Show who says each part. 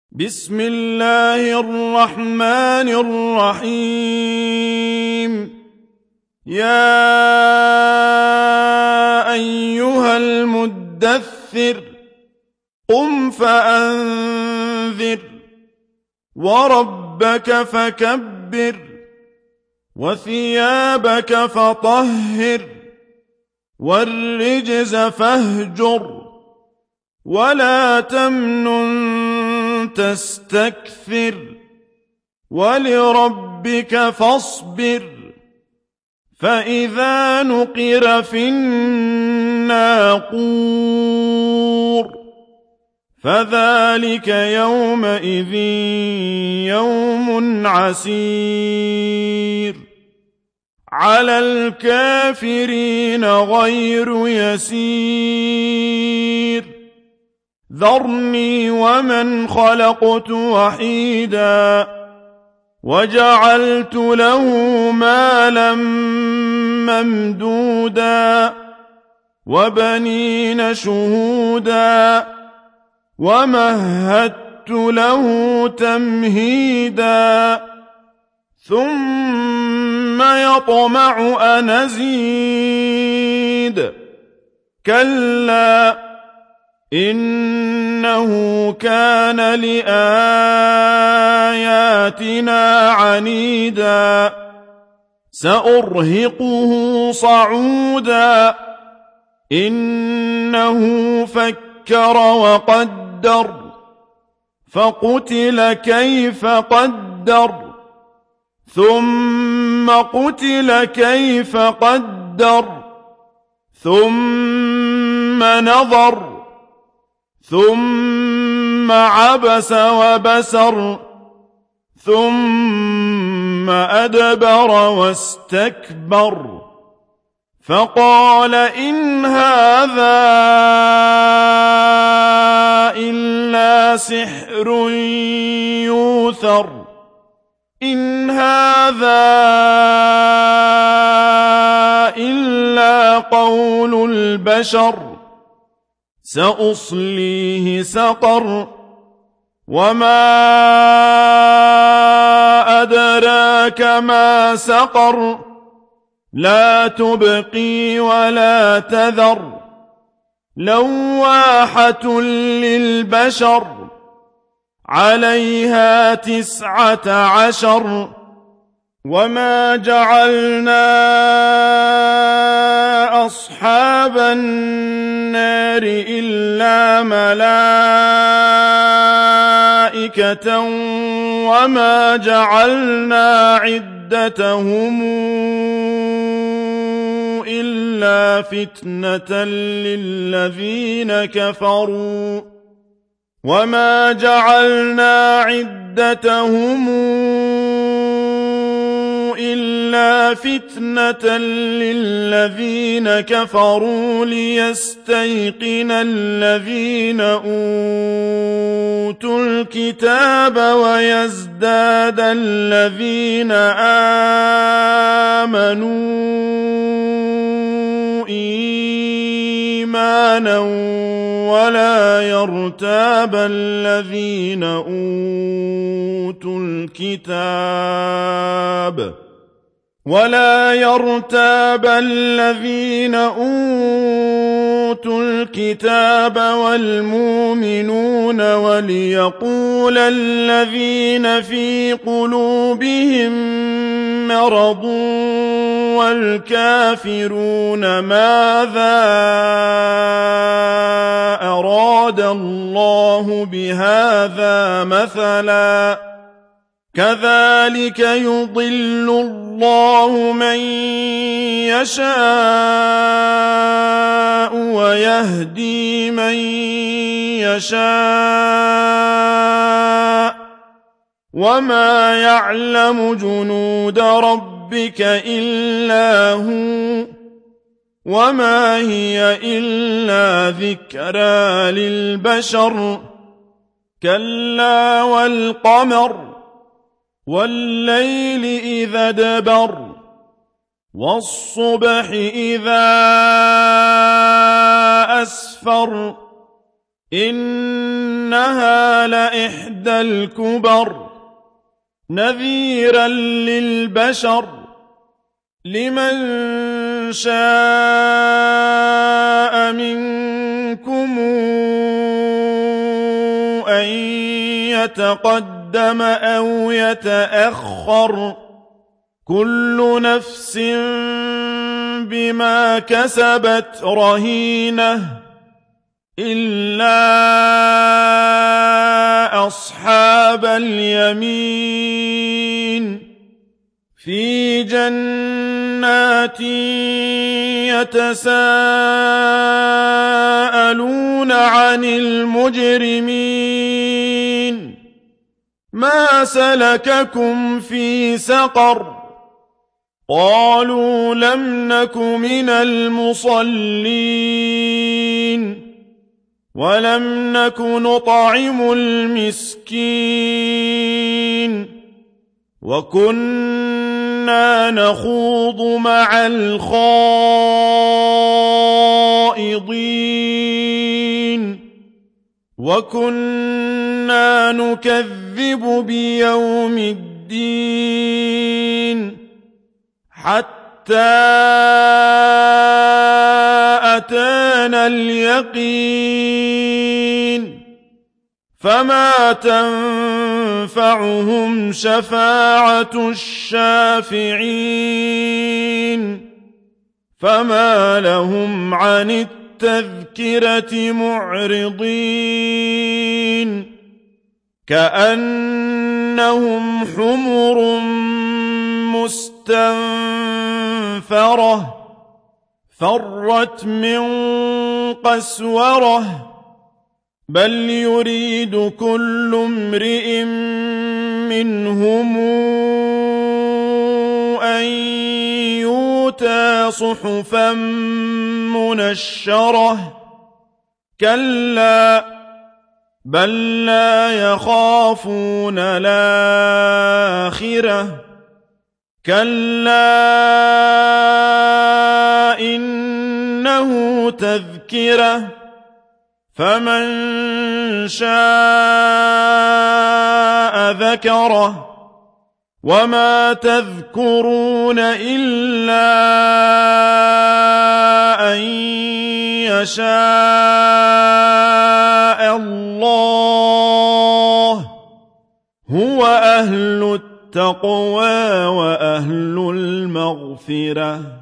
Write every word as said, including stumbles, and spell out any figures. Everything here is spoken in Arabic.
Speaker 1: بسم الله الرحمن الرحيم. يا أيها المدثر قم فأنذر وربك فكبر وثيابك فطهر والرجز فاهجر ولا تمنن تستكثر ولربك فاصبر فإذا نقر في الناقور فذلك يومئذ يوم عسير على الكافرين غير يسير ذرني ومن خلقت وحيدا وجعلت له مالا ممدودا وبنين شهودا ومهدت له تمهيدا ثم يطمع أن أزيد كلا إنه كان لآياتنا عنيدا سأرهقه صعودا إنه فكر وقدر فقتل كيف قدر ثم قتل كيف قدر ثم نظر ثم عبس وبسر ثم أدبر واستكبر فقال إن هذا إلا سحر يوثر إن هذا إلا قول البشر سأصليه سقر وما أدراك ما سقر لا تبقي ولا تذر لواحة للبشر عليها تسعة عشر وما جعلنا أصحاب النار إلا ملائكة وما جعلنا عدتهم إلا فتنة للذين كفروا وما جعلنا عدتهم إلا فتنة للذين كفروا ليستيقن الذين أوتوا الكتاب ويزداد الذين آمنوا إيمانا ولا يرتاب الذين أوتوا الكتاب ولا يرتاب الذين أوتوا الكتاب والمؤمنون وليقول الذين في قلوبهم مرض والكافرون ماذا أراد الله بهذا مثلا كذلك يضل الله من يشاء ويهدي من يشاء وما يعلم جنود ربك إلا هو وما هي إلا ذكرى للبشر كلا والقمر والليل إذا دبر والصبح إذا أسفر إنها لإحدى أشد الكبر نذيرا للبشر لمن شاء منكم أن يتقدم أو يتأخر كل نفس بما كسبت رهينة إلا أصحاب اليمين في جنات يتساءلون عن المجرمين ما سلككم في سقر قالوا لم نك من المصلين ولم نك نطعم المسكين وكنا نخوض مع الخائضين وكنا نكذب بيوم الدين حتى أتانا اليقين فما تنفعهم شفاعة الشافعين فما لهم عن التذكرة معرضين كأنهم حمر مستنفرة فرت من قسورة بل يريد كل امرئ منهم أن يؤتى صحفا منشرة كلا بل لا يخافون الآخرة كلا إنه تذكرة فمن شاء ذكره وما تذكرون إلا أن يشاء الله هو أهل التقوى وأهل المغفرة